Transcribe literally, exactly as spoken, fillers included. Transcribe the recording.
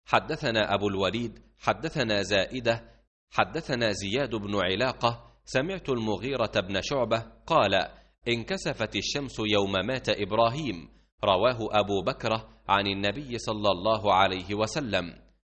حدثنا أبو الوليد حدثنا زائدة حدثنا زياد بن علاقة سمعت المغيرة بن شعبة قال: انكسفت الشمس يوم مات إبراهيم. رواه أبو بكر عن النبي صلى الله عليه وسلم.